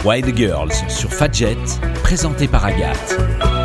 Wild Girls sur Fadjet, présenté par Agathe.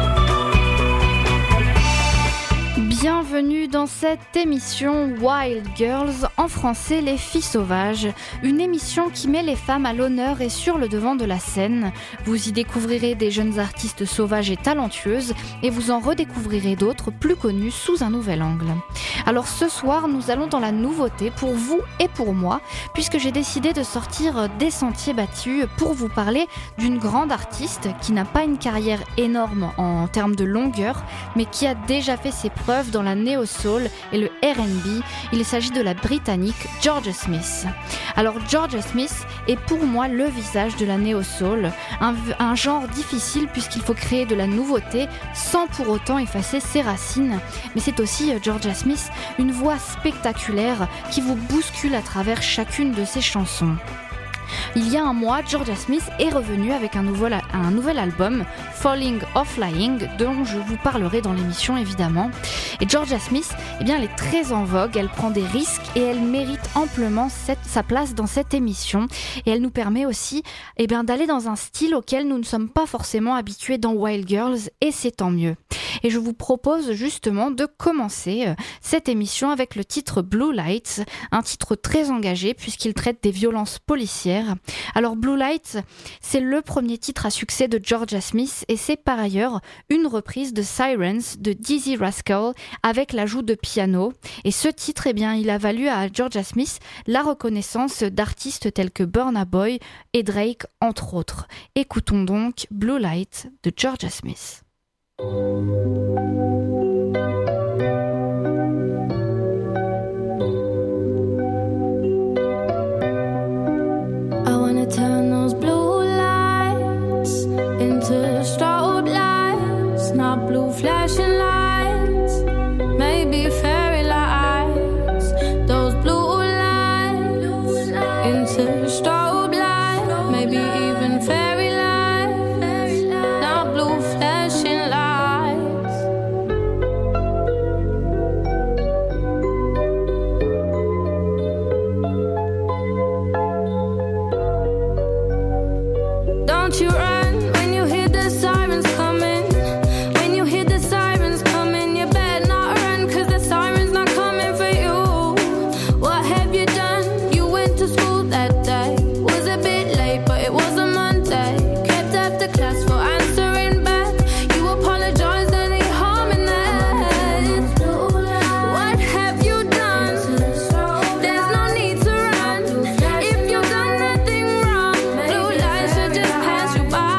Bienvenue dans cette émission Wild Girls, en français les filles sauvages, une émission qui met les femmes à l'honneur et sur le devant de la scène. Vous y découvrirez des jeunes artistes sauvages et talentueuses et vous en redécouvrirez d'autres plus connus sous un nouvel angle. Alors ce soir, nous allons dans la nouveauté pour vous et pour moi, puisque j'ai décidé de sortir des sentiers battus pour vous parler d'une grande artiste qui n'a pas une carrière énorme en termes de longueur, mais qui a déjà fait ses preuves dans la néo-soul et le R&B. Il s'agit de la Britannique Jorja Smith. Alors Jorja Smith est pour moi le visage de la néo-soul, un genre difficile puisqu'il faut créer de la nouveauté sans pour autant effacer ses racines. Mais c'est aussi Jorja Smith, une voix spectaculaire qui vous bouscule à travers chacune de ses chansons. Il y a un mois, Jorja Smith est revenue avec un nouvel album, Falling or Flying, dont je vous parlerai dans l'émission évidemment. Et Jorja Smith, elle est très en vogue, elle prend des risques et elle mérite amplement sa place dans cette émission. Et elle nous permet aussi d'aller dans un style auquel nous ne sommes pas forcément habitués dans Wild Girls, et c'est tant mieux. Et je vous propose justement de commencer cette émission avec le titre Blue Lights, un titre très engagé puisqu'il traite des violences policières. Alors Blue Lights, c'est le premier titre à succès de Jorja Smith et c'est par ailleurs une reprise de Sirens de Dizzee Rascal avec l'ajout de piano. Et ce titre, il a valu à Jorja Smith la reconnaissance d'artistes tels que Burna Boy et Drake entre autres. Écoutons donc Blue Lights de Jorja Smith. Turn those blue lights into strobe lights, not blue flashing lights, maybe fairy lights. Those blue lights into strobe lights, maybe even fairy lights, not blue flashing lights. Don't you run when you hear the sirens coming. When you hear the sirens coming, you better not run, 'cause the siren's not coming for you. What have you done? You went to school that day. Was a bit late, but it was a Monday. Kept after class for answering back. You apologized and ain't harming that. What have you done? There's no need to run. If you've done nothing wrong, blue lights should just pass you by.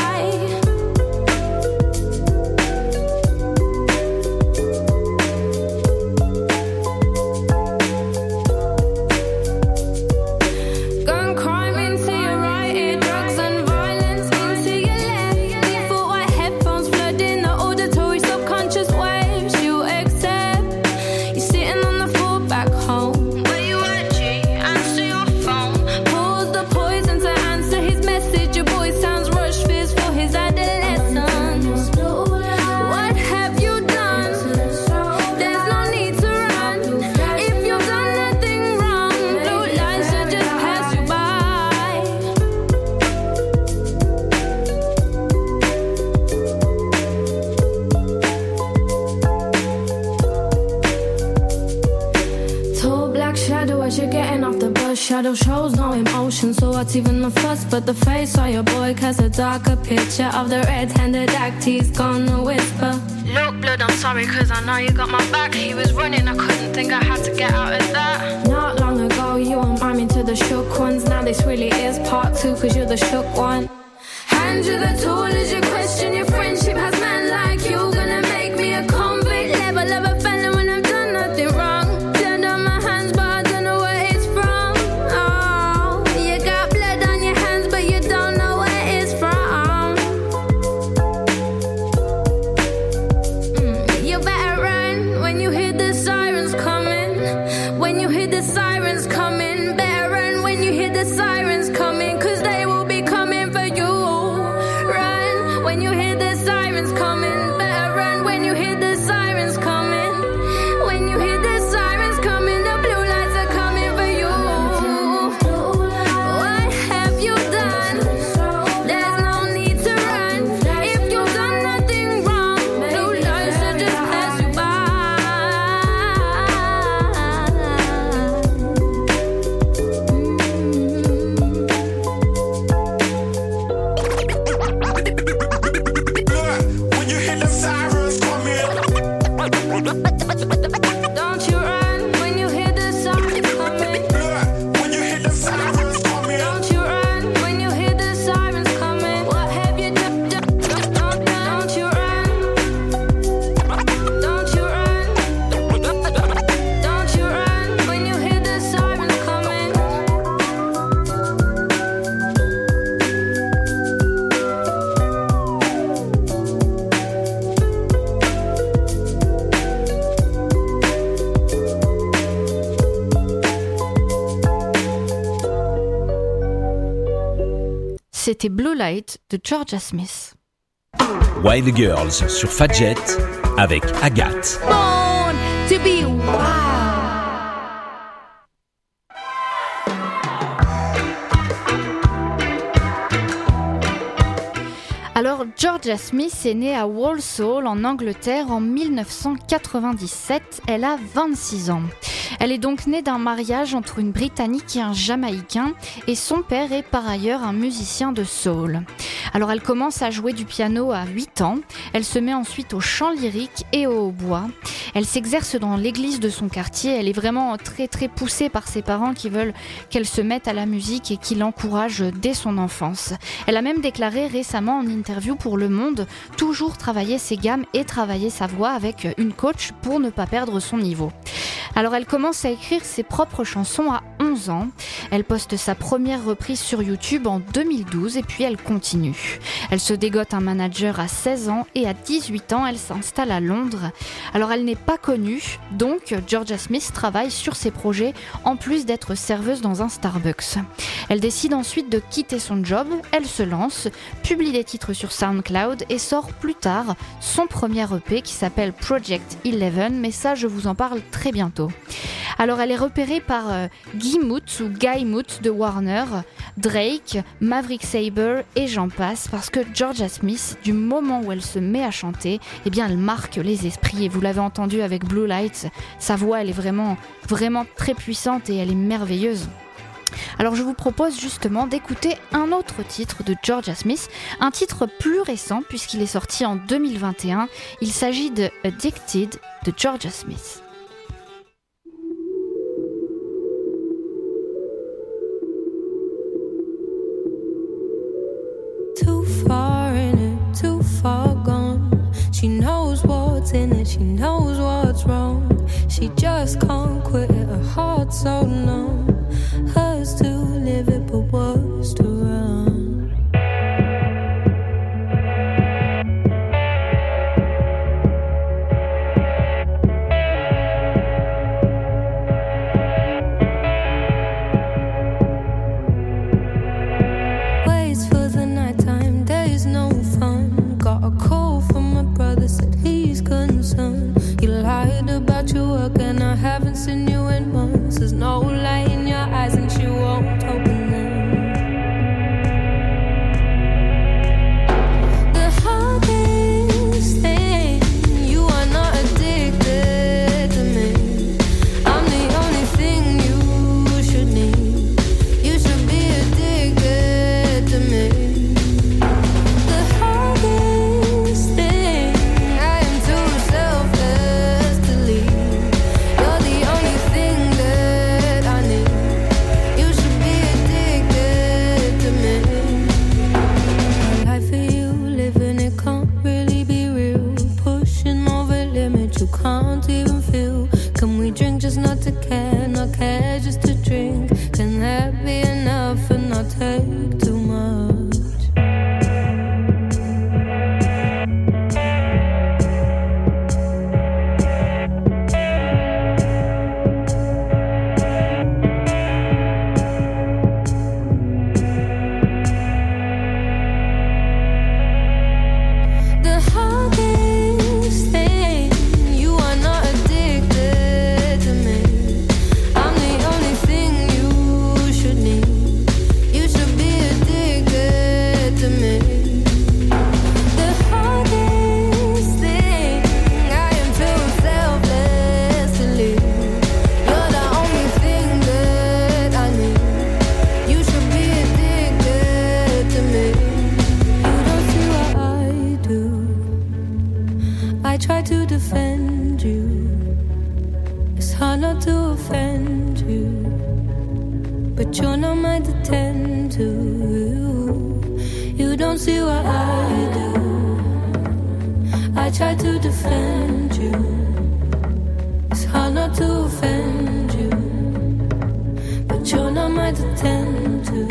Gun crime into your right ear, drugs and violence into your left. Default white headphones flooding the auditory subconscious waves you accept. You're sitting on the floor back home. Where you at, G? Answer your phone. Pause the poison to answer his message. Your boy sounds rushed, fears for his adolescence. What have you done? There's no need to run. If you've done nothing wrong, blue lights should just pass you by. Tall black shadow as you're getting off the bus. Shadow shows no emotion, so what's even the fuss? But the face of your boy casts a darker picture of the red-handed act he's gonna whisper. Look, blood, I'm sorry, 'cause I know you got my back. He was running, I couldn't think I had to get out of that. Not long ago, you were miming to the shook ones. Now this really is part two, 'cause you're the shook one. Hand you the tool as you question your friendship. Has men like you gonna make me a convict? Level of a felon when I've done nothing wrong. Blood on my hands, but I don't know where it's from. Oh, you got blood on your hands, but you don't know where it's from. You better run when you hear the sirens coming. When you hear the sirens coming, better run when you hear the sirens coming, 'cause they will be coming for you. Run when you hear the C'était Blue Light de Georgia Smith. Wild Girls sur Fadjet avec Agathe. Born to be wild. Alors, Georgia Smith est née à Walsall, en Angleterre, en 1997. Elle a 26 ans. Elle est donc née d'un mariage entre une Britannique et un Jamaïcain, et son père est par ailleurs un musicien de soul. Alors, elle commence à jouer du piano à 8 ans. Elle se met ensuite au chant lyrique et au hautbois. Elle s'exerce dans l'église de son quartier. Elle est vraiment très très poussée par ses parents qui veulent qu'elle se mette à la musique et qui l'encouragent dès son enfance. Elle a même déclaré récemment en interview pour Le Monde toujours travailler ses gammes et travailler sa voix avec une coach pour ne pas perdre son niveau. Alors elle commence à écrire ses propres chansons à 11 ans. Elle poste sa première reprise sur YouTube en 2012 et puis elle continue. Elle se dégote un manager à 16 ans et à 18 ans, elle s'installe à Londres. Alors elle n'est pas connue, donc Georgia Smith travaille sur ses projets en plus d'être serveuse dans un Starbucks. Elle décide ensuite de quitter son job, elle se lance, publie des titres sur SoundCloud et sort plus tard son premier EP qui s'appelle Project 11, mais ça je vous en parle très bientôt. Alors elle est repérée par Guy Moot ou Guy Moot de Warner, Drake, Maverick Sabre et j'en passe, parce que Georgia Smith, du moment où elle se met à chanter, eh bien elle marque les esprits, et vous l'avez entendu avec Blue Lights, sa voix elle est vraiment très puissante et elle est merveilleuse. Alors je vous propose justement d'écouter un autre titre de Georgia Smith, un titre plus récent puisqu'il est sorti en 2021, il s'agit de Addicted de Georgia Smith. Too far in it, too far gone. She knows what's in it, she knows what's wrong. She just can't quit it, her heart's so numb. Hers to live it, but worse to run. Waits for the nighttime, days no fun. Got a call from my brother, said he's concerned. You lied about your work and I haven't seen you in months. There's no light in your eyes and she won't open them. The hardest thing, you are not addicted to me. I'm the only thing you should need. You should be addicted to me. The hardest thing, I am too selfless to leave. You're the only thing that I need. You should be addicted to me. My life for you, living it can't really be real. Pushing over limits you can't even feel. Can we drink just not to care, not care just to drink? Can that be enough and not take too much? The hardest thing, you are not addicted to me. I'm the only thing you should need. You should be addicted to me. The hardest thing, I am too selfless to leave. You're the only thing that I need. You should be addicted to me. You don't see what I do. I try to defend you. It's hard not to offend you, but you're not mine to tend to. You don't see what I do. I try to defend you. It's hard not to offend you, but you're not mine to tend to.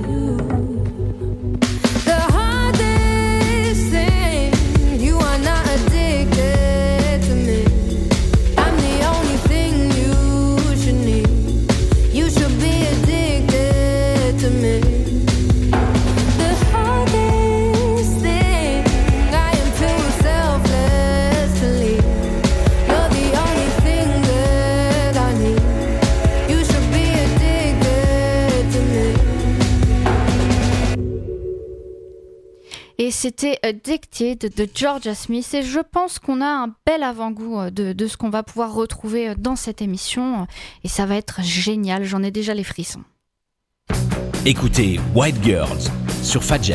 The hardest thing, you are not addicted to me. I'm the only thing you should need. You should be addicted to me. The C'était Addicted de Georgia Smith et je pense qu'on a un bel avant-goût de ce qu'on va pouvoir retrouver dans cette émission et ça va être génial, j'en ai déjà les frissons. Écoutez White Girls sur Fadjet.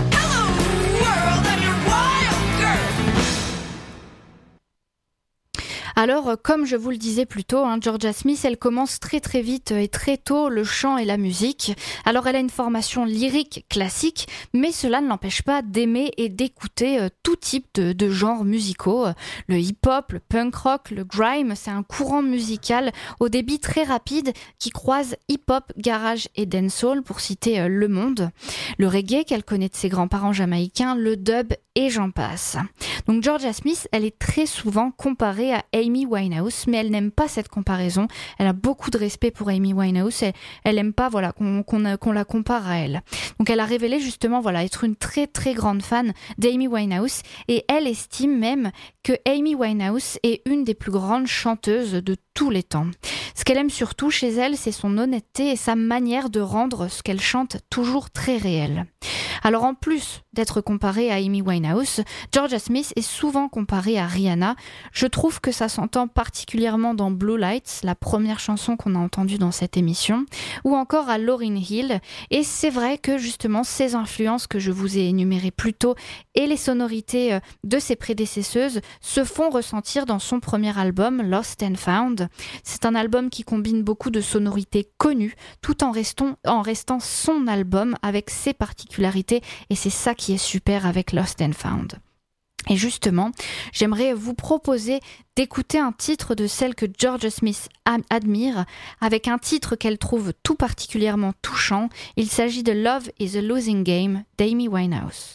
Alors, comme je vous le disais plus tôt, Georgia Smith, elle commence très très vite et très tôt le chant et la musique. Alors, elle a une formation lyrique classique, mais cela ne l'empêche pas d'aimer et d'écouter tout type de genres musicaux. Le hip-hop, le punk rock, le grime, c'est un courant musical au débit très rapide qui croise hip-hop, garage et dancehall, pour citer Le Monde. Le reggae qu'elle connaît de ses grands-parents jamaïcains, le dub et j'en passe. Donc Georgia Smith, elle est très souvent comparée à Amy Winehouse, mais elle n'aime pas cette comparaison. Elle a beaucoup de respect pour Amy Winehouse et elle n'aime pas qu'on la compare à elle. Donc elle a révélé justement être une très très grande fan d'Amy Winehouse et elle estime même que Amy Winehouse est une des plus grandes chanteuses de tous les temps. Ce qu'elle aime surtout chez elle, c'est son honnêteté et sa manière de rendre ce qu'elle chante toujours très réel. Alors en plus d'être comparée à Amy Winehouse, Georgia Smith est souvent comparée à Rihanna. Je trouve que ça s'entend particulièrement dans Blue Lights, la première chanson qu'on a entendue dans cette émission, ou encore à Lauryn Hill. Et c'est vrai que justement ces influences que je vous ai énumérées plus tôt et les sonorités de ses prédécesseuses se font ressentir dans son premier album Lost and Found. C'est un album qui combine beaucoup de sonorités connues tout en restant son album avec ses particularités et c'est ça qui est super avec Lost and Found. Et justement, j'aimerais vous proposer d'écouter un titre de celle que Georgia Smith admire, avec un titre qu'elle trouve tout particulièrement touchant. Il s'agit de Love is a Losing Game d'Amy Winehouse.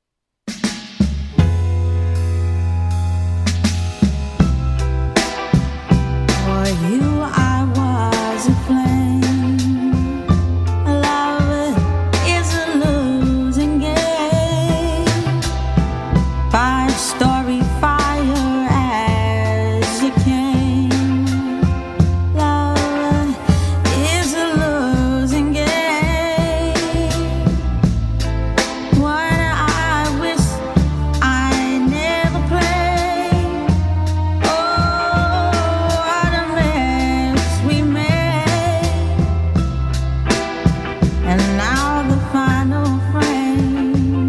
For you I was a flame. Love is a losing game. 5-story fire as you came. Love is a losing game. One I wish I never played. Oh, what a mess we made. And now the final frame.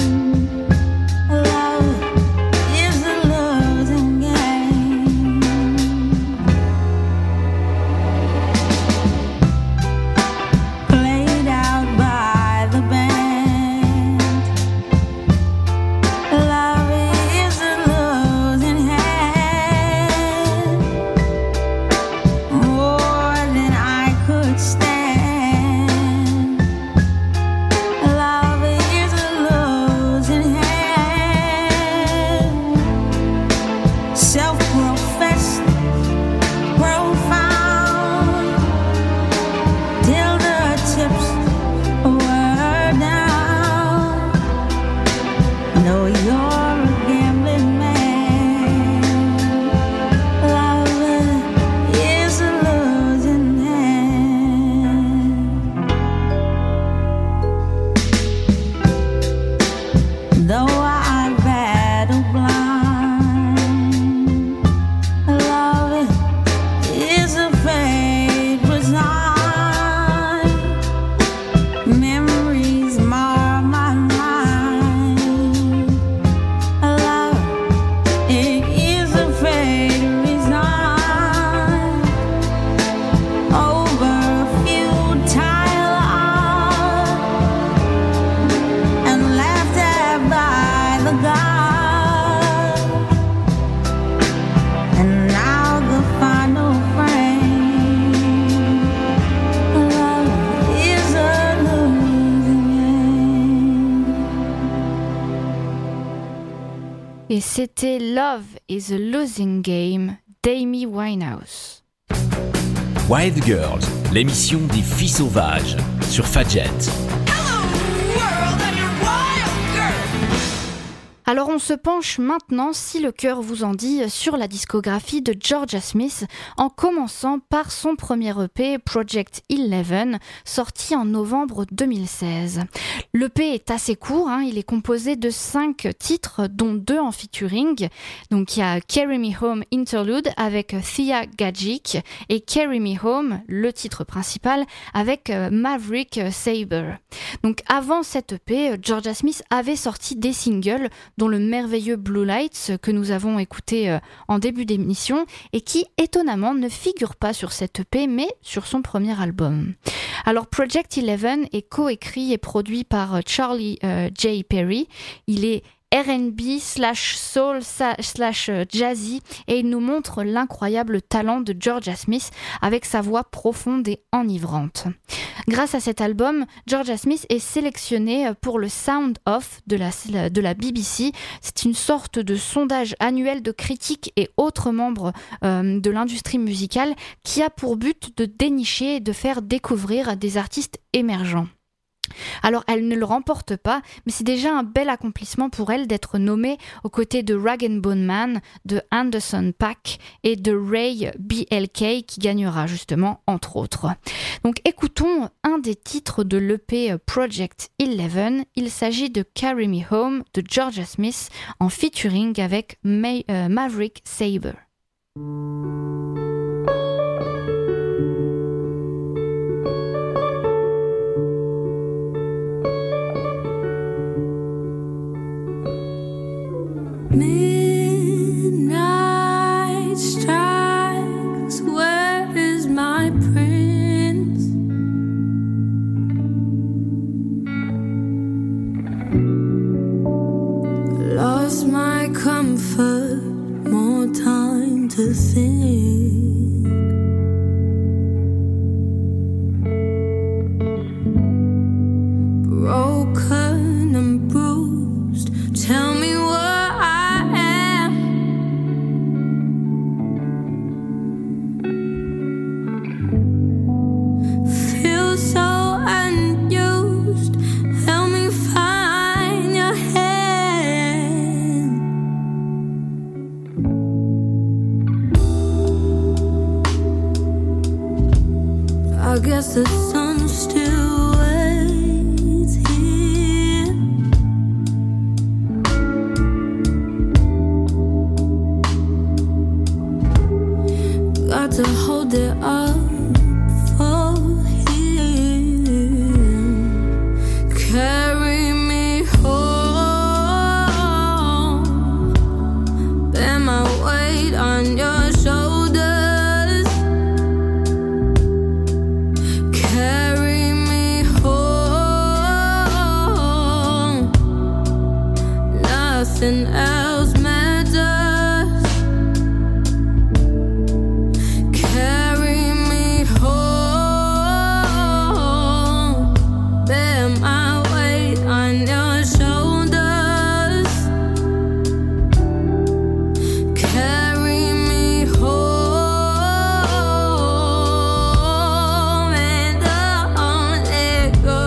Love is a losing game. Played out by the band. Love is a losing hand. More than I could stand. Love is a losing hand. Self-professed, profound, till the chips were down. No, you're a gambling man. Love is a losing hand. Though I battle blind, love is a fate resigned. Memories mar my mind. Love is a fate resigned. Over a futile art and laughed at by the gods. And now the final frame. Love is a losing game. Et c'était Love is a Losing Game d'Amy Winehouse. Wild Girls, l'émission des filles sauvages sur Fadjet. Alors on se penche maintenant, si le cœur vous en dit, sur la discographie de Georgia Smith, en commençant par son premier EP, Project 11, sorti en novembre 2016. L'EP est assez court, il est composé de 5 titres, dont 2 en featuring. Donc il y a Carry Me Home Interlude avec Thea Gadzik et Carry Me Home, le titre principal, avec Maverick Sabre. Donc avant cette EP, Georgia Smith avait sorti des singles, dont le merveilleux Blue Lights que nous avons écouté en début d'émission et qui étonnamment ne figure pas sur cette EP mais sur son premier album. Alors Project 11 est coécrit et produit par Charlie J. Perry. Il est R&B /soul /jazzy et il nous montre l'incroyable talent de Georgia Smith avec sa voix profonde et enivrante. Grâce à cet album, Georgia Smith est sélectionnée pour le Sound Off de la BBC. C'est une sorte de sondage annuel de critiques et autres membres de l'industrie musicale qui a pour but de dénicher et de faire découvrir des artistes émergents. Alors elle ne le remporte pas, mais c'est déjà un bel accomplissement pour elle d'être nommée aux côtés de Rag & Bone Man, de Anderson .Paak et de Ray BLK qui gagnera justement entre autres. Donc écoutons un des titres de l'EP Project 11, il s'agit de Carry Me Home de Georgia Smith en featuring avec Maverick Sabre. Midnight strikes, where is my prince? Lost my comfort, more time to think. Broken and bruised, tell me what I guess the sun still waits here. Got to hold it up for him. Carry me home. Bear my weight on your shoulders. Nothing else matters. Carry me home. Bear my weight on your shoulders. Carry me home and don't let go.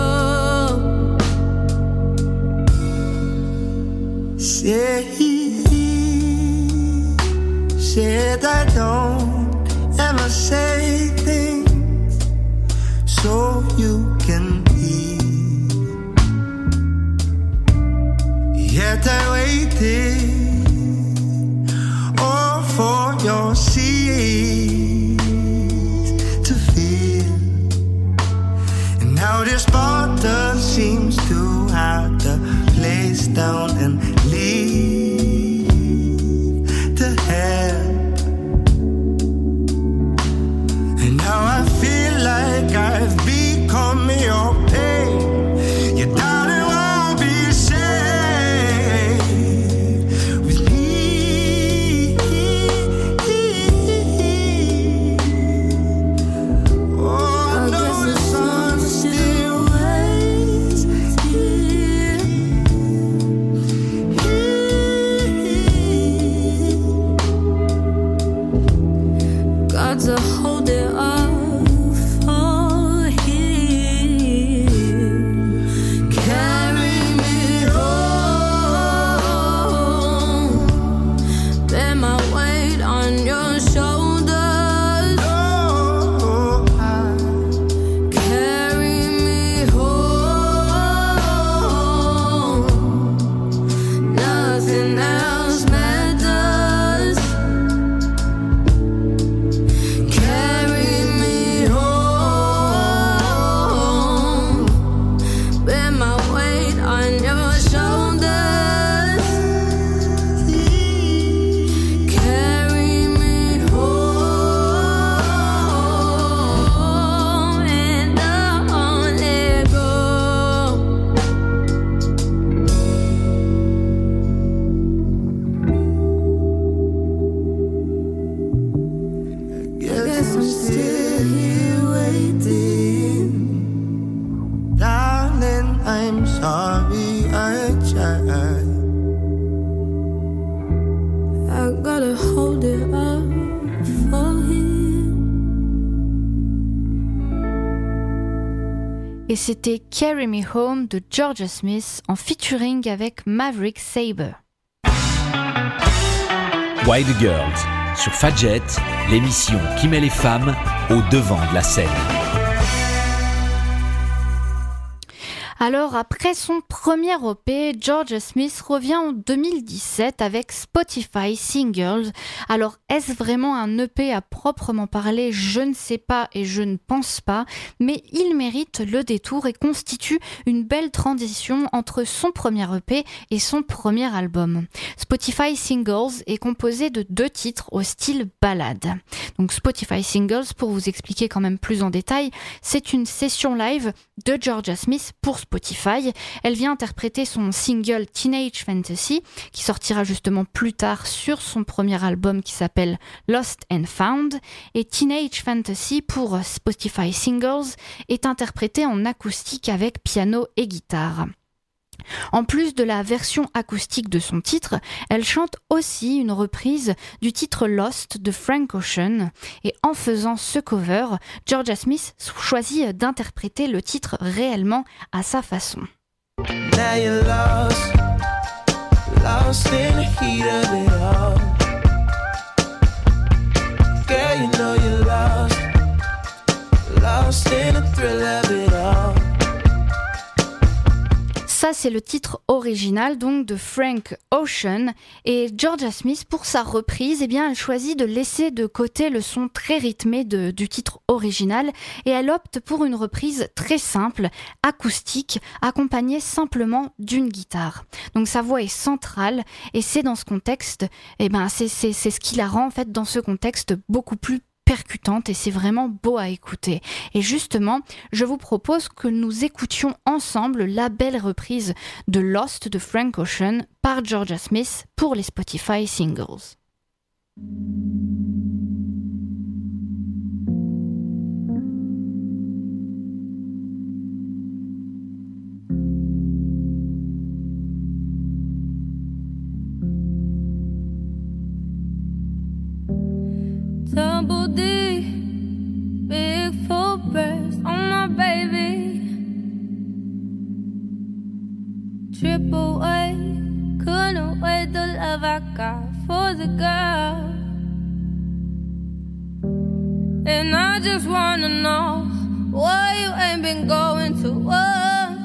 Said I don't ever say things so you can hear. Yet I waited all for your seas to fill. And now this bottle seems to have the place down and leave to help. And now I feel like I've become your pain. Your darling won't be safe with me. Oh, I know the sun still waits here. Got to hold it up for him. Carry me home. gotta hold it up for him. Et c'était Carry Me Home de Georgia Smith en featuring avec Maverick Sabre. Wild Girls sur Fadjet, l'émission qui met les femmes au devant de la scène. Alors, après son premier EP, Georgia Smith revient en 2017 avec Spotify Singles. Alors, est-ce vraiment un EP à proprement parler ? Je ne sais pas et je ne pense pas, mais il mérite le détour et constitue une belle transition entre son premier EP et son premier album. Spotify Singles est composé de 2 titres au style ballade. Donc, Spotify Singles, pour vous expliquer quand même plus en détail, c'est une session live de Georgia Smith pour Spotify. Elle vient interpréter son single Teenage Fantasy, qui sortira justement plus tard sur son premier album qui s'appelle Lost and Found. Et Teenage Fantasy pour Spotify Singles est interprété en acoustique avec piano et guitare. En plus de la version acoustique de son titre, elle chante aussi une reprise du titre Lost de Frank Ocean. Et en faisant ce cover, Georgia Smith choisit d'interpréter le titre réellement à sa façon. Now you're lost, lost in the heat of it all. Girl, you know you're lost, lost in the thrill of it all. Ça, c'est le titre original donc de Frank Ocean, et Georgia Smith, pour sa reprise, elle choisit de laisser de côté le son très rythmé du titre original et elle opte pour une reprise très simple, acoustique, accompagnée simplement d'une guitare. Donc sa voix est centrale et c'est dans ce contexte, c'est ce qui la rend en fait dans ce contexte beaucoup plus percutante et c'est vraiment beau à écouter. Et justement, je vous propose que nous écoutions ensemble la belle reprise de Lost de Frank Ocean par Georgia Smith pour les Spotify Singles. Double D, big full breast on my baby. Triple A, couldn't wait the love I got for the girl. And I just wanna know why you ain't been going to work.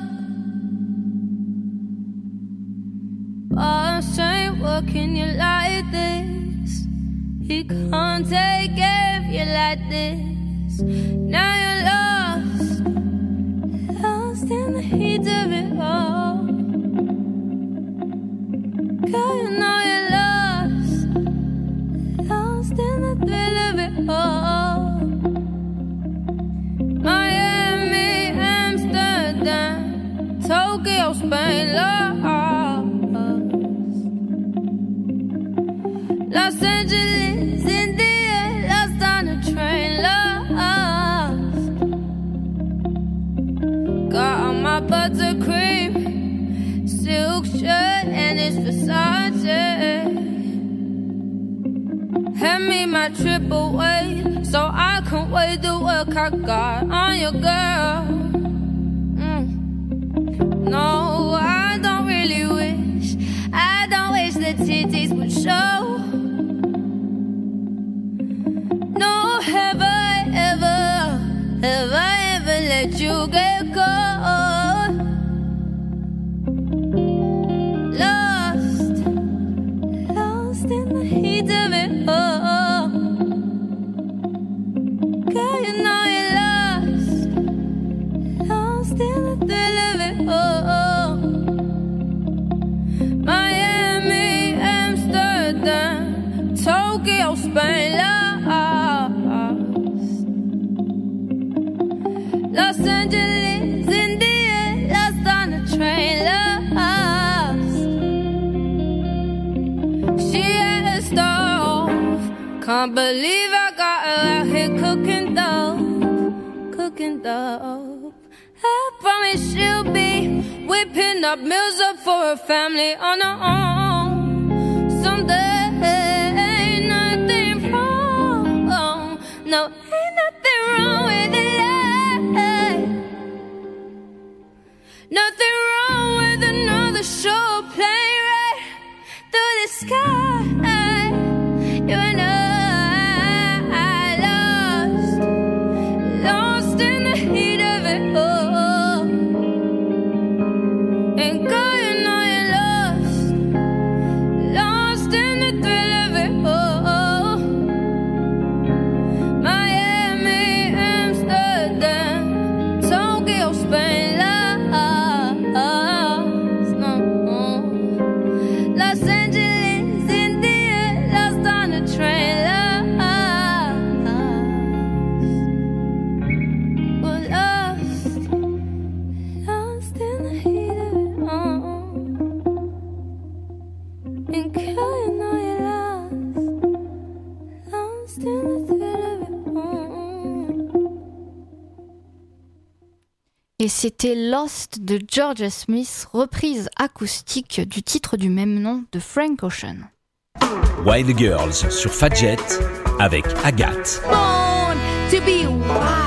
Boss ain't working you like this. He can't take care of you like this. Now you're lost, lost in the heat of it all. Girl, you know you're lost, lost in the thrill of it all. Miami, Amsterdam, Tokyo, Spain, lost. Los Angeles, India, lost on a train, lost. Got on my buttercream silk shirt and it's Versace. Hand me my triple A so I can weigh the work I got on your girl. No, I don't really wish the titties would show. No, have I ever let you get caught? Lost, lost in the heat of it all. Girl, you know you're lost, lost in the thrill of it all. Miami, Amsterdam, Tokyo, Spain, lost. Los Angeles, India, lost on a train, lost. She had a stove, can't believe I got her out here cooking dope. I promise she'll be whipping up meals up for her family on her own someday. No, ain't nothing wrong with it. Nothing wrong with another show playing right through the sky. You and I lost in the heat of it all. And girl, you know you're lost in the thrill of it all. Miami, Amsterdam, Tokyo, Spain, Los Angeles, India, lost on the train, lost in the heat of it all. And girl, you know you're lost in the thrill of it all. Et c'était Lost de Georgia Smith, reprise acoustique du titre du même nom de Frank Ocean. Wild Girls sur Fadjet avec Agathe. Born to be wild.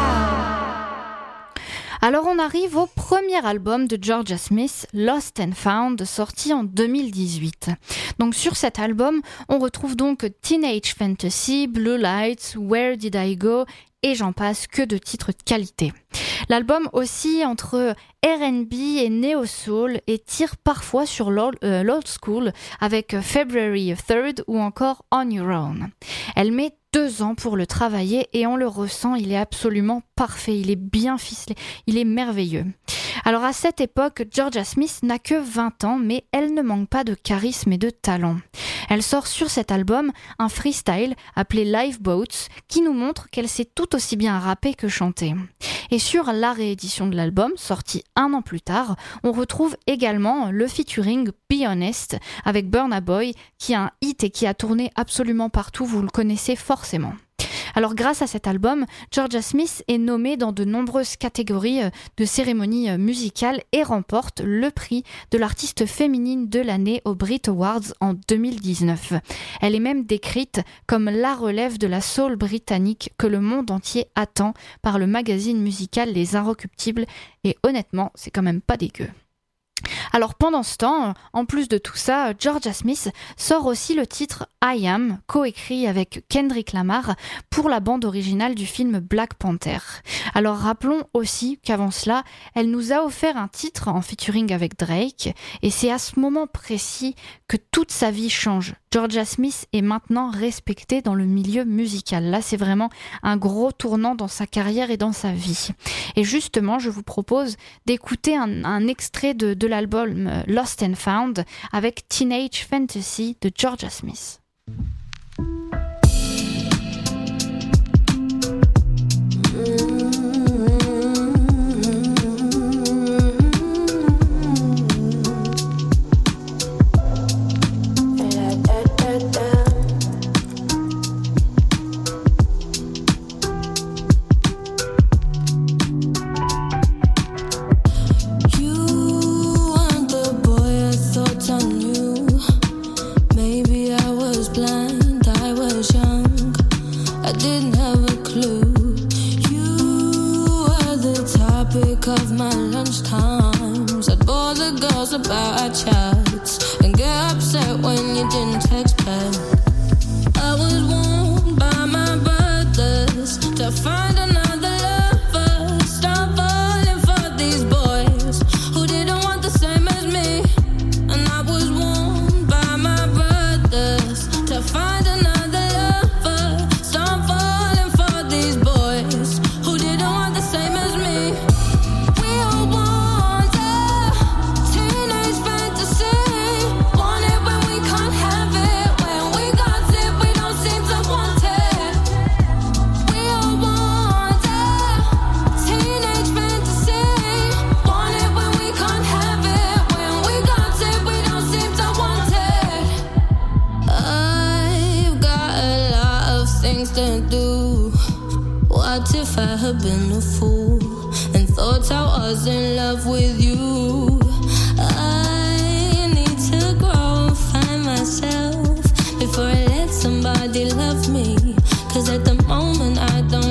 Alors on arrive au premier album de Georgia Smith, Lost and Found, sorti en 2018. Donc sur cet album, on retrouve donc Teenage Fantasy, Blue Lights, Where Did I Go et j'en passe, que de titres de qualité. L'album oscille entre R&B et neo-soul et tire parfois sur l'old school avec February 3rd ou encore On Your Own. Elle met 2 ans pour le travailler et on le ressent, il est absolument parfait, il est bien ficelé, il est merveilleux. Alors à cette époque, Georgia Smith n'a que 20 ans, mais elle ne manque pas de charisme et de talent. Elle sort sur cet album un freestyle appelé Lifeboats qui nous montre qu'elle sait tout aussi bien rapper que chanter. Et sur la réédition de l'album, sorti 1 an plus tard, on retrouve également le featuring Be Honest avec Burna Boy, qui est un hit et qui a tourné absolument partout, vous le connaissez forcément. Alors grâce à cet album, Georgia Smith est nommée dans de nombreuses catégories de cérémonies musicales et remporte le prix de l'artiste féminine de l'année aux Brit Awards en 2019. Elle est même décrite comme la relève de la soul britannique que le monde entier attend par le magazine musical Les Inrecuptibles et honnêtement, c'est quand même pas dégueu. Alors pendant ce temps, en plus de tout ça, Georgia Smith sort aussi le titre I Am, coécrit avec Kendrick Lamar pour la bande originale du film Black Panther. Alors rappelons aussi qu'avant cela, elle nous a offert un titre en featuring avec Drake et c'est à ce moment précis que toute sa vie change. Georgia Smith est maintenant respectée dans le milieu musical. Là, c'est vraiment un gros tournant dans sa carrière et dans sa vie. Et justement, je vous propose d'écouter un extrait de l'album Lost and Found avec Teenage Fantasy de Georgia Smith. Of my lunch times, I'd bore the girls about our chats and get upset when you didn't text back. I was warned by my brothers to find another lover. Stop falling for these boys who didn't want the same as me. And I was warned by my brothers to find another lover. Stop falling for these boys who didn't want the same as me. What if I had been a fool and thought I was in love with you? I need to grow and find myself before I let somebody love me. 'Cause at the moment I don't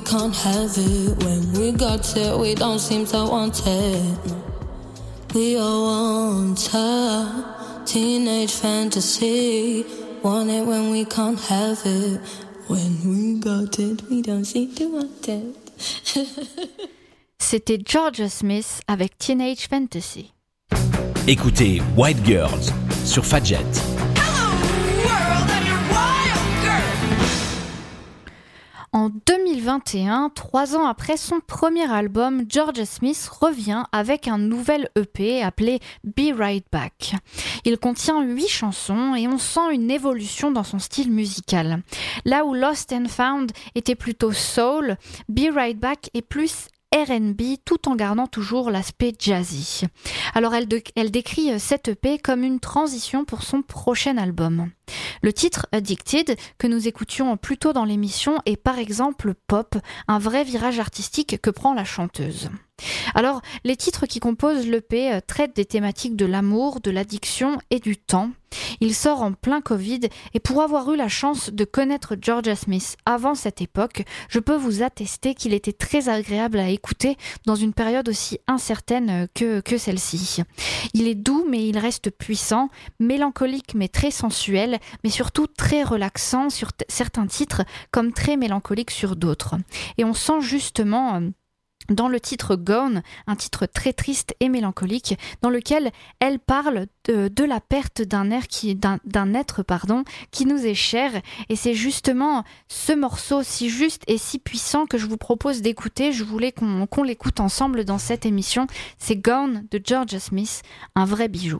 can't have it. When we got it, we don't seem to want it. We all want a teenage fantasy. Want it when we can't have it. When we got it, we don't seem to want it. C'était Georgia Smith avec Teenage Fantasy. Écoutez White Girls sur Fadjet. En 2021, 3 ans après son premier album, Georgia Smith revient avec un nouvel EP appelé Be Right Back. Il contient 8 chansons et on sent une évolution dans son style musical. Là où Lost and Found était plutôt soul, Be Right Back est plus R&B tout en gardant toujours l'aspect jazzy. Alors elle décrit cette EP comme une transition pour son prochain album. Le titre Addicted, que nous écoutions plus tôt dans l'émission, est par exemple pop, un vrai virage artistique que prend la chanteuse. Alors, les titres qui composent l'EP traitent des thématiques de l'amour, de l'addiction et du temps. Il sort en plein Covid et pour avoir eu la chance de connaître Georgia Smith avant cette époque, je peux vous attester qu'il était très agréable à écouter dans une période aussi incertaine que celle-ci. Il est doux mais il reste puissant, mélancolique mais très sensuel, mais surtout très relaxant sur certains titres comme très mélancolique sur d'autres. Et on sent justement dans le titre Gone, un titre très triste et mélancolique, dans lequel elle parle de la perte d'un être qui nous est cher. Et c'est justement ce morceau si juste et si puissant que je vous propose d'écouter. Je voulais qu'on l'écoute ensemble dans cette émission. C'est Gone de Georgia Smith, un vrai bijou.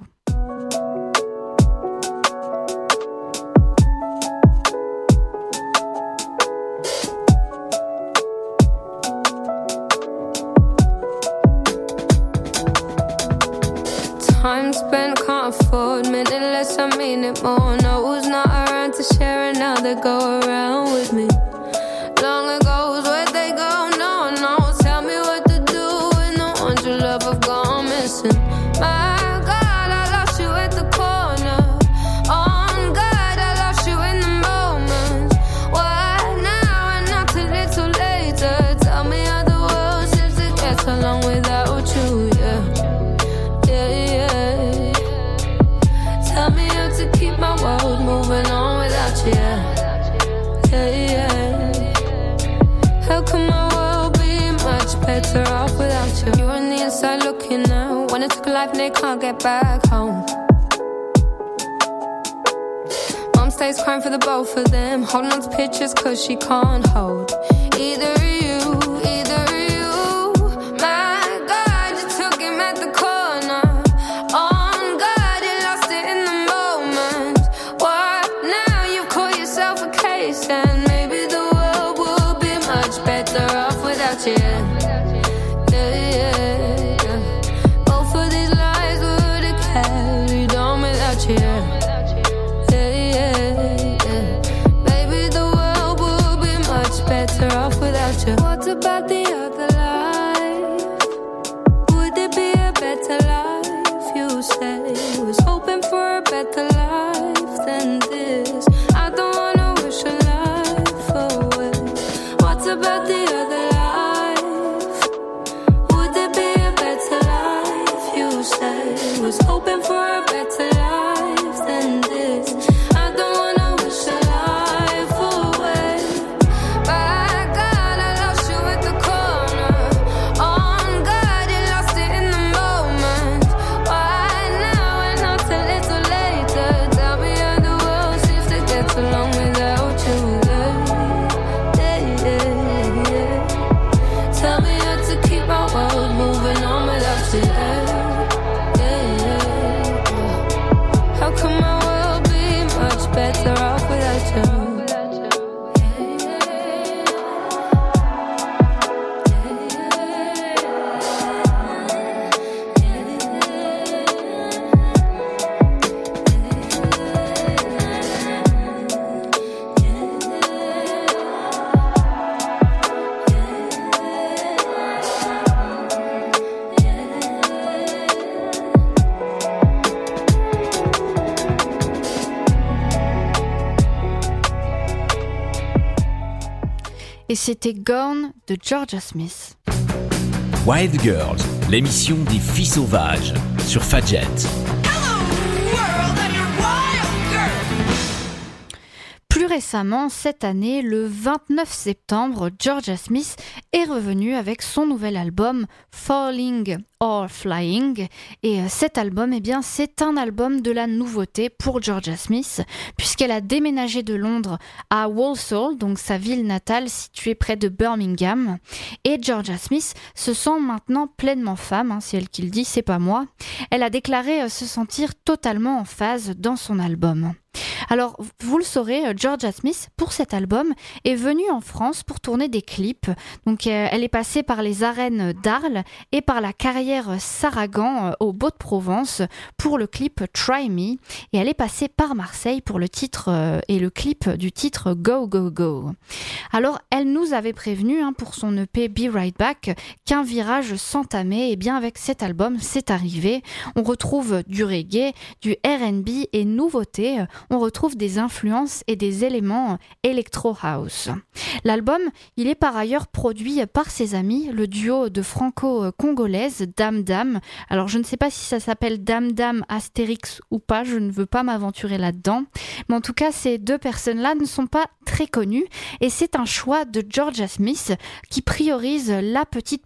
Time spent, can't afford, minute less, I mean it more. No, who's not around to share another go around with me. Long ago, where'd they go? No one knows. Tell me what to do when the ones you love have gone missing. My God, I lost you at the corner. On God, I lost you in the moment. Why now and not till it's too later? Tell me how the world seems to get along without you, yeah. Tell me how to keep my world moving on without you, yeah. How can my world be much better off without you? You're on the inside looking out. When it took a life and they can't get back home. Mom stays crying for the both of them, holding on to pictures cause she can't hold either of you. My God, you took him at the corner. On God, you lost it in the moment. What now? You've caught yourself a case, and maybe the world will be much better off without you. Yeah. Both of these lies would have carried on without you. Yeah. Maybe the world will be much better off without you. What about the other life? Would it be a better life? You say was hoping for a better life than this. I don't wanna wish a life away. What about the other life? Would it be a better life? You say was hoping for a better life than this. I don't wanna wish a life away. By God, I lost you at the corner. On God, you lost it in the moment. Why now and not till it's too later? Tell me how the world seems to get along without you. Yeah. Tell me how to keep my world moving on without you. Yeah. et c'était Gone de Georgia Smith. Wild Girls, l'émission des filles sauvages sur Fadjet. Plus récemment, cette année, le 29 septembre, Georgia Smith est revenue avec son nouvel album Falling or Flying. Et cet album, eh bien, c'est un album de la nouveauté pour Georgia Smith, puisqu'elle a déménagé de Londres à Walsall, donc sa ville natale située près de Birmingham. Et Georgia Smith se sent maintenant pleinement femme, c'est elle qui le dit, c'est pas moi. Elle a déclaré se sentir totalement en phase dans son album. Alors, vous le saurez, Georgia Smith, pour cet album, est venue en France pour tourner des clips. Donc, elle est passée par les arènes d'Arles et par la carrière Saragan au Beau-de-Provence pour le clip Try Me. Et elle est passée par Marseille pour le titre et le clip du titre Go Go Go. Alors, elle nous avait prévenu pour son EP Be Right Back qu'un virage s'entamait. Et bien, avec cet album, c'est arrivé. On retrouve du reggae, du R&B et nouveauté. On retrouve des influences et des éléments electro house. L'album, il est par ailleurs produit par ses amis, le duo de franco-congolaise Dam Dam. Alors je ne sais pas si ça s'appelle Dam Dam Astérix ou pas, je ne veux pas m'aventurer là-dedans. Mais en tout cas, ces deux personnes-là ne sont pas très connues et c'est un choix de Georgia Smith qui priorise la petite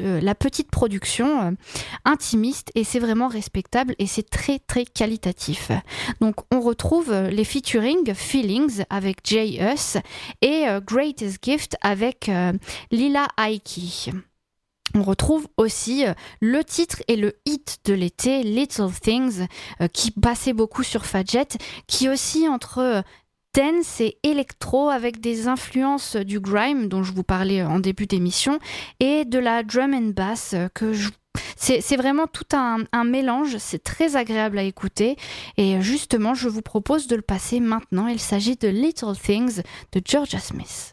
production intimiste et c'est vraiment respectable et c'est très très qualitatif. Donc on retrouve les featuring Feelings avec J.Us et Greatest Gift avec Lila Aiki. On retrouve aussi le titre et le hit de l'été, Little Things, qui passait beaucoup sur Fadjet, qui oscille entre dance et électro avec des influences du grime dont je vous parlais en début d'émission et de la drum and bass c'est vraiment tout un mélange, c'est très agréable à écouter et justement je vous propose de le passer maintenant. Il s'agit de Little Things de Georgia Smith.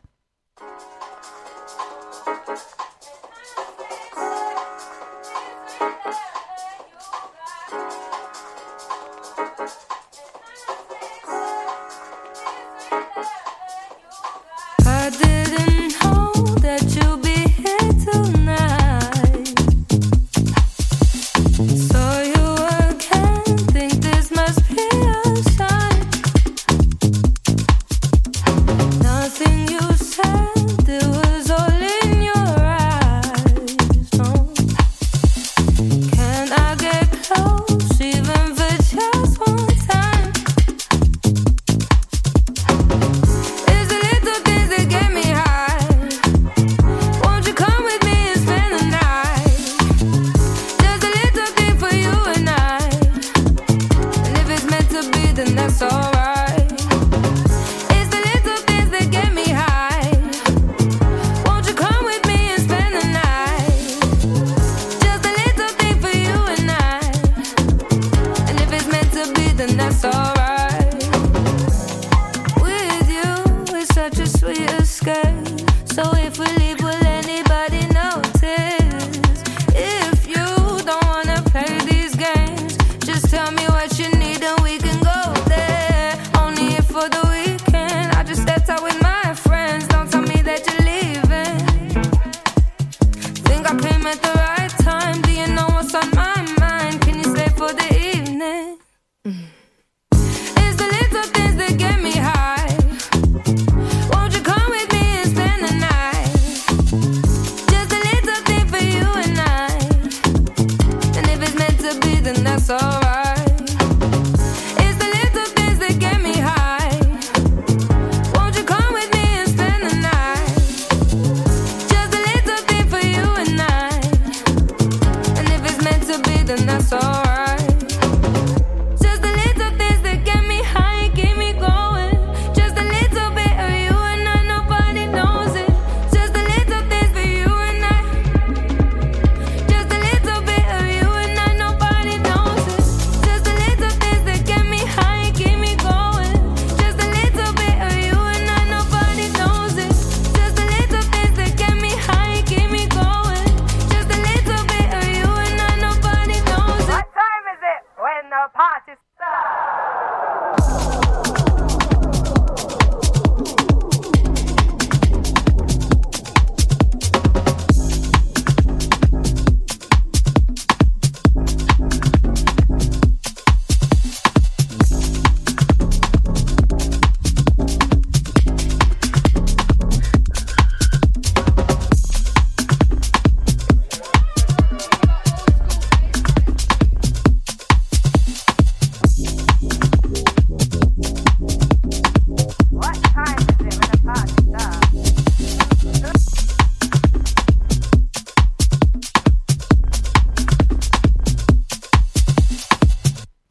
I didn't know that you'd be here tonight. Saw you again, think this must be a sign. Nothing you said, it was all in your eyes. No. Can I get close, even for just one time? It's the little things that get me high. Won't you come with me and spend the night? Just a little thing for you and I. And if it's meant to be, then that's alright. It's the little things that get me high. Won't you come with me and spend the night? Just a little thing for you and I. And if it's meant to be, then that's alright. With you, it's such a sweet escape. So if we leave, will anybody notice? If you don't wanna play these games, just tell me what you need and we can go there. Only if for the weekend, I just stepped out with my friends. Don't tell me that you're leaving. Think I came at the right time. Do you know what's on my mind? Can you stay for the evening? It's the little things that get me high. Won't you come with me and spend the night? Just a little thing for you and I. And if it's meant to be, then that's alright. It's the little things that get me high. Won't you come with me and spend the night? Just a little thing for you and I. And if it's meant to be, then that's alright. Just the little things that get me high and keep me going. Just a little bit of you and I, nobody knows it. Just a little things for you and I. Just a little bit of you and I, nobody knows it. Just a little things that get me high and keep me going. Just a little bit of you and I, nobody knows it. Just a little things that get me high and keep me going. Just a little bit of you and I, nobody knows it. What time is it when the party starts?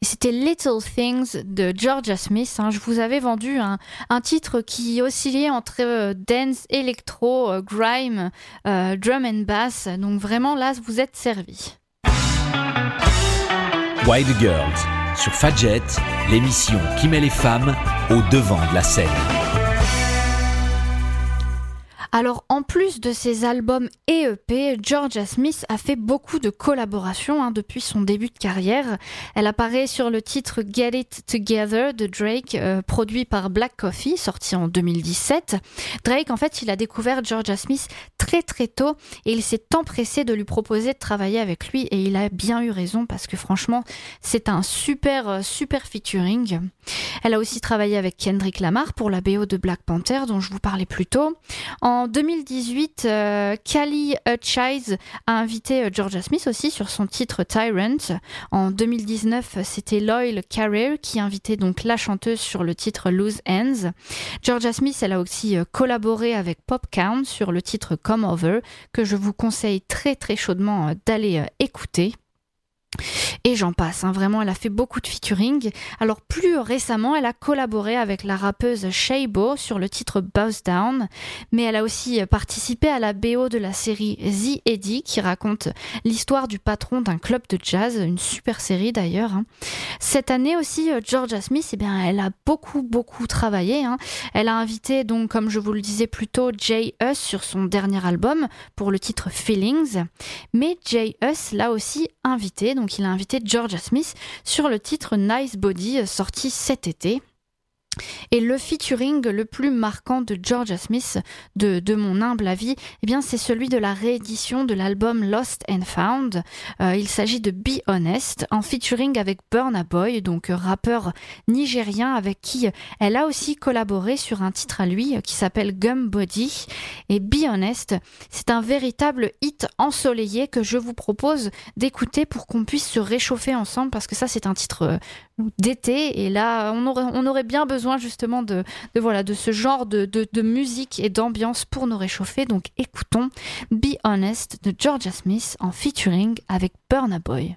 c'était Little Things de Georgia Smith. Je vous avais vendu un titre qui oscillait entre dance, électro, grime, drum and bass. Donc vraiment là, vous êtes servis. Wild Girls sur Fadjet, l'émission qui met les femmes au devant de la scène. Alors, en plus de ses albums et EP, Georgia Smith a fait beaucoup de collaborations depuis son début de carrière. Elle apparaît sur le titre Get It Together de Drake, produit par Black Coffee, sorti en 2017. Drake, en fait, il a découvert Georgia Smith très très tôt et il s'est empressé de lui proposer de travailler avec lui et il a bien eu raison parce que franchement, c'est un super featuring. Elle a aussi travaillé avec Kendrick Lamar pour la BO de Black Panther dont je vous parlais plus tôt. En 2018, Kali Uchis a invité Georgia Smith aussi sur son titre Tyrant. En 2019, c'était Loyal Carrier qui invitait donc la chanteuse sur le titre Loose Ends. Georgia Smith, elle a aussi collaboré avec Popcaan sur le titre Come Over, que je vous conseille très très chaudement d'aller écouter. Et j'en passe, vraiment elle a fait beaucoup de featuring. Alors plus récemment, elle a collaboré avec la rappeuse Shaybo sur le titre Buzz Down, mais elle a aussi participé à la BO de la série The Eddie qui raconte l'histoire du patron d'un club de jazz, une super série d'ailleurs. Cette année aussi, Georgia Smith, elle a beaucoup travaillé. Elle a invité donc, comme je vous le disais plus tôt, J. Hus sur son dernier album pour le titre Feelings, mais J. Hus l'a aussi invité, donc il a invité Georgia Smith sur le titre Nice Body sorti cet été. Et le featuring le plus marquant de Georgia Smith, de mon humble avis, c'est celui de la réédition de l'album Lost and Found. Il s'agit de Be Honest, en featuring avec Burna Boy, donc rappeur nigérien avec qui elle a aussi collaboré sur un titre à lui qui s'appelle Gum Body. Et Be Honest, c'est un véritable hit ensoleillé que je vous propose d'écouter pour qu'on puisse se réchauffer ensemble, parce que ça c'est un titre d'été et là on aurait bien besoin justement de ce genre de musique et d'ambiance pour nous réchauffer. Donc écoutons Be Honest de Georgia Smith en featuring avec Burna Boy.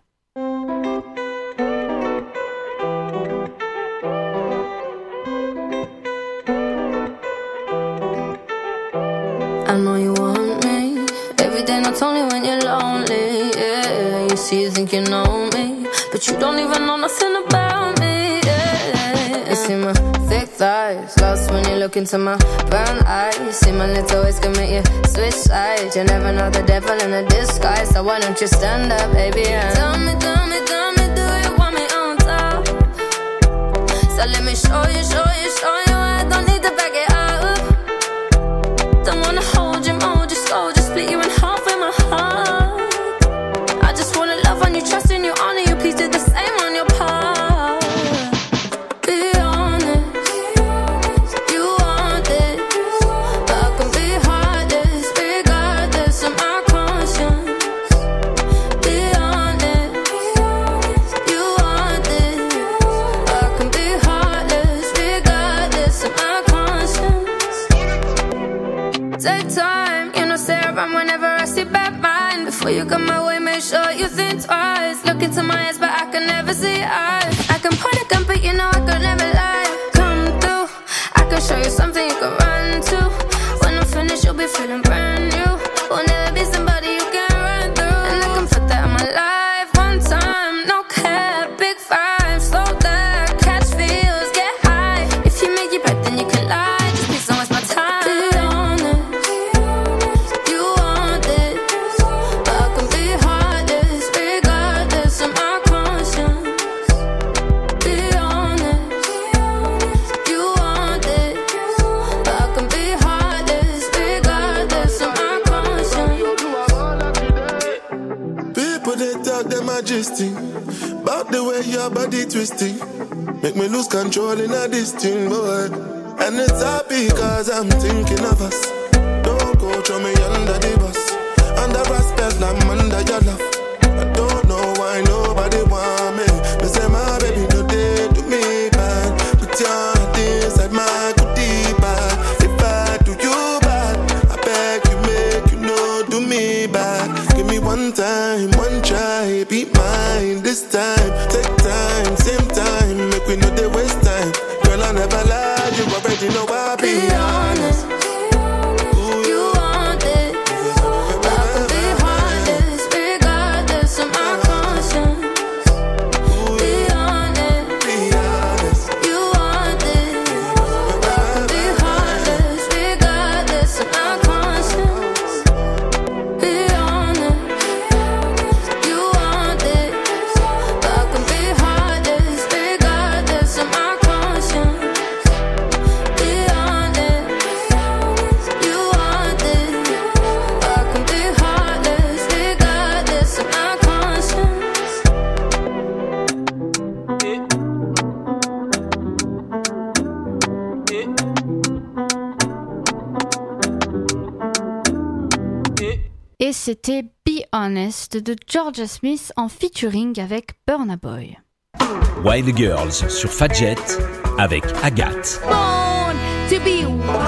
I know you want me every day, not only when you're lonely. Yeah, you see, you think you know me, but you don't even know nothing about me. Yeah, you see my thick thighs, lost when you look into my brown eyes. See my little ways can make you switch sides. You never know the devil in a disguise, so why don't you stand up, baby? And tell me, do you want me on top? So let me show you. I don't need to back it up. Don't wanna hold you, mold you, slow, just split you in half with my heart. I just wanna love on you, trust in you, honor you. Please do the same on your part. Be honest, you want this, but I can be heartless, regardless of my conscience. Be honest, you want this, but I can be heartless, regardless of my conscience. Take time, you know, say around whenever I see bad mind. Before you come my way, make sure you think twice. Look into my eyes, but I can never see eyes. I can point a gun, but you know I could never lie. Come through, I can show you something you can run to. When I'm finished, you'll be feeling brand new. Will never be somebody you can run through. And I can put that in my life one time. No cap, big five, slow that, catch feels, get high. If you make it right, then you can lie. Just please don't waste my time. Be honest, you want this, but I can be heartless, regardless of my conscience. Be honest, you want this, but I can be heartless, regardless of my conscience. People they talk them majesty about the way your body twisting, make me lose control in a this thing, boy. And it's happy cause I'm thinking of us. Don't go throw me under the bus, under respect I'm under your love. I don't know why nobody want me. They say my baby no they do me bad. Put your heart inside my goodie bag. If I do you bad, I beg you make you know do me bad. Give me one time, one try, be mine this time. Take time, same know I be honest. You want it, I can be heartless, regardless of my conscience. Be honest, you want it, I can be heartless, regardless of my conscience. Be honest, you want it, I can be heartless, regardless of my conscience. Be honest, you want it, I can be heartless, regardless of my conscience. Et c'était Be Honest de Georgia Smith en featuring avec Burna Boy. Wild Girls sur Fadjet avec Agathe. Born to be wild.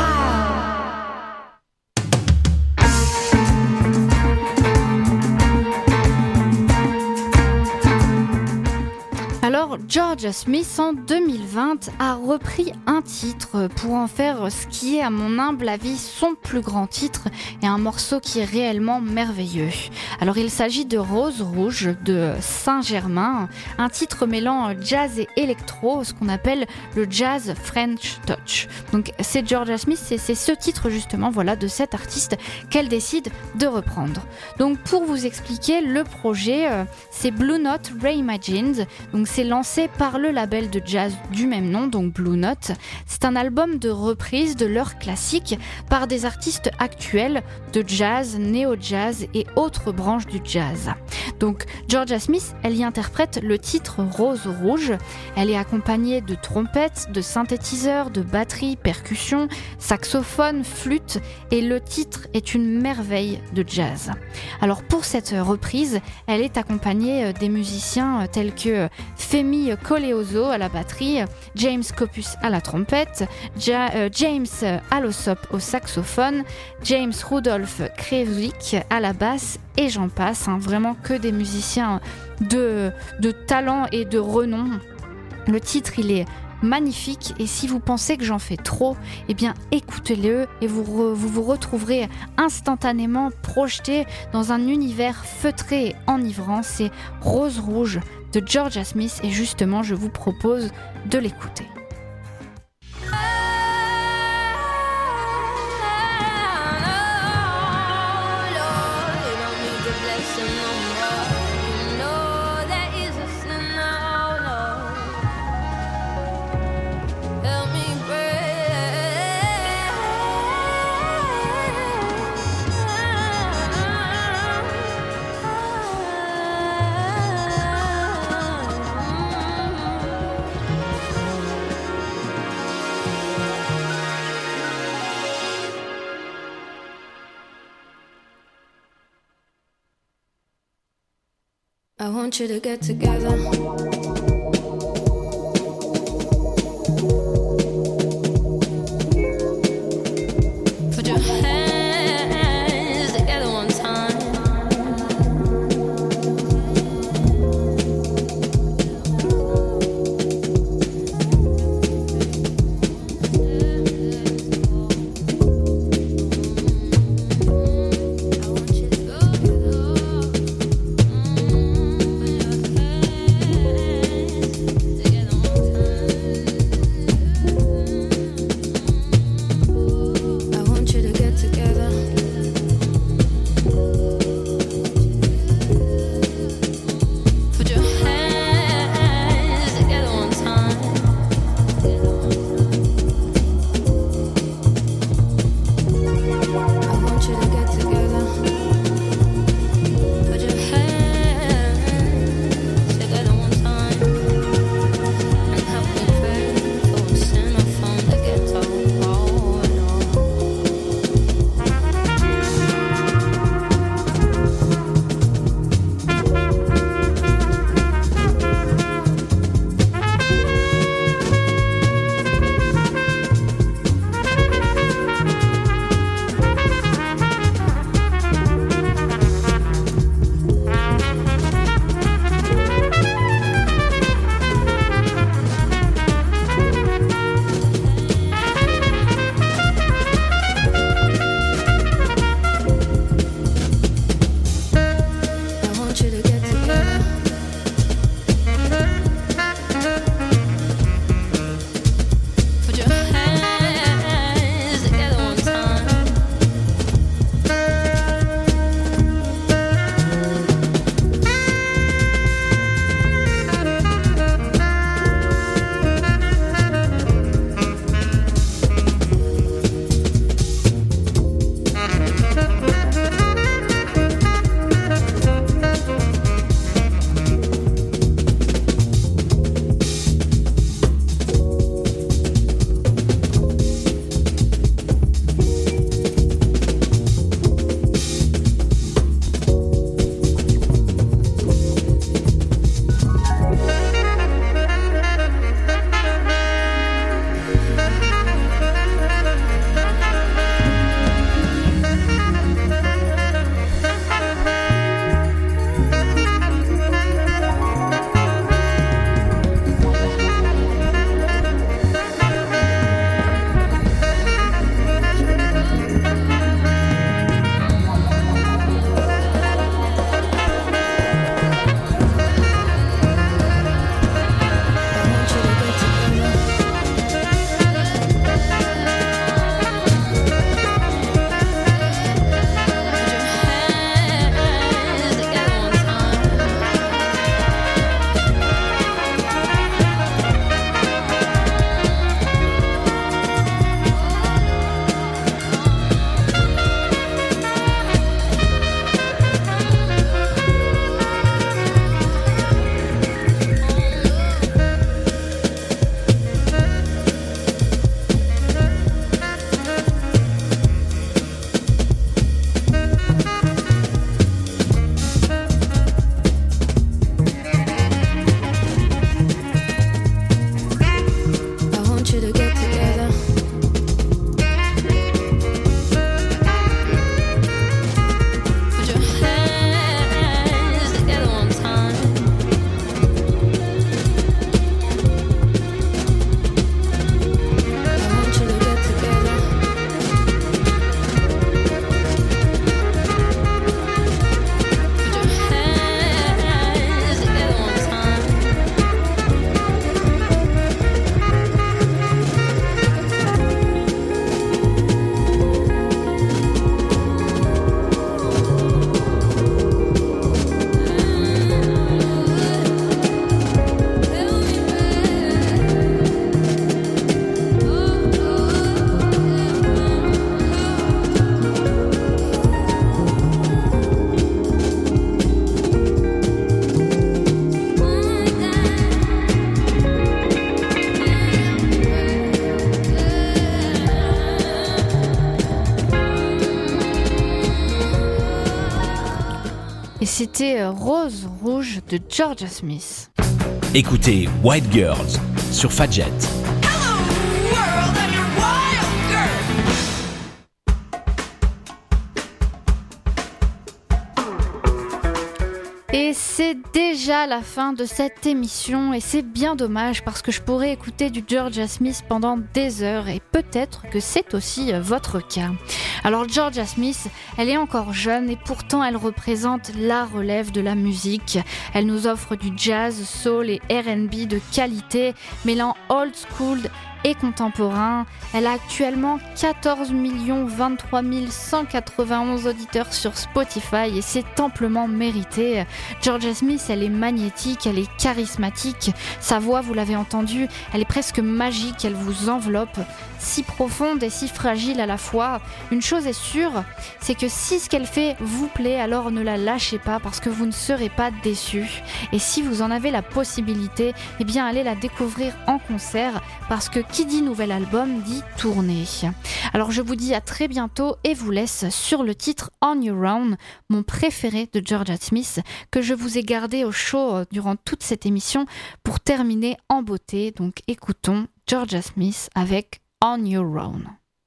Alors, Georgia Smith, en 2020, a repris un titre pour en faire ce qui est, à mon humble avis, son plus grand titre et un morceau qui est réellement merveilleux. Alors, il s'agit de Rose Rouge de Saint-Germain, un titre mêlant jazz et électro, ce qu'on appelle le jazz French touch. Donc, c'est Georgia Smith, c'est ce titre justement, voilà, de cet artiste qu'elle décide de reprendre. Donc, pour vous expliquer, le projet, c'est Blue Note Reimagined. Donc, c'est lancé par le label de jazz du même nom, donc Blue Note. C'est un album de reprise de leurs classiques par des artistes actuels de jazz, néo-jazz et autres branches du jazz. Donc Georgia Smith, elle y interprète le titre Rose Rouge. Elle est accompagnée de trompettes, de synthétiseurs, de batteries, percussions, saxophones, flûtes, et le titre est une merveille de jazz. Alors pour cette reprise, elle est accompagnée des musiciens tels que Femi Koleoso à la batterie, James Copus à la trompette, James Allosop au saxophone, James Rudolph Krevik à la basse, et j'en passe, vraiment que des musiciens de talent et de renom. Le titre, il est magnifique, et si vous pensez que j'en fais trop, eh bien écoutez-le et vous retrouverez instantanément projeté dans un univers feutré et enivrant. C'est Rose Rouge de Georgia Smith, et justement je vous propose de l'écouter. I want you to get together. Put your hands together one time. I want you to go. c'était Rose Rouge de Georgia Smith. Écoutez White Girls sur Fadjet. Et c'est déjà la fin de cette émission et c'est bien dommage parce que je pourrais écouter du Georgia Smith pendant des heures et peut-être que c'est aussi votre cas. Alors Georgia Smith, elle est encore jeune et pourtant elle représente la relève de la musique. Elle nous offre du jazz, soul et R&B de qualité, mêlant old school et contemporain. Elle a actuellement 14 23 191 auditeurs sur Spotify et c'est amplement mérité. Georgia Smith, elle est magnétique, elle est charismatique. Sa voix, vous l'avez entendu, elle est presque magique, elle vous enveloppe, si profonde et si fragile à la fois. Une chose est sûre, c'est que si ce qu'elle fait vous plaît, alors ne la lâchez pas parce que vous ne serez pas déçus. Et si vous en avez la possibilité, eh bien allez la découvrir en concert parce que qui dit nouvel album dit tournée. Alors je vous dis à très bientôt et vous laisse sur le titre On Your Own, mon préféré de Georgia Smith, que je vous ai gardé au chaud durant toute cette émission pour terminer en beauté. Donc écoutons Georgia Smith avec On Your Own.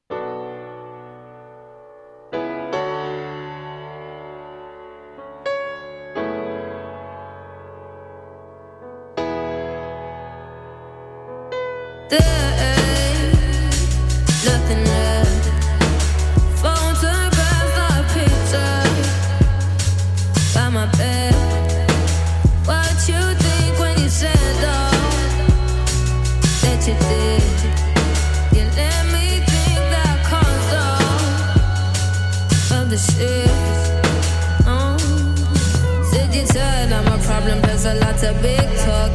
Nothing left. Phone turned past our picture by my bed. What you think when you said all that you did? You let me think that caused all of the shit. Said you said I'm a problem, there's a lot of big talk.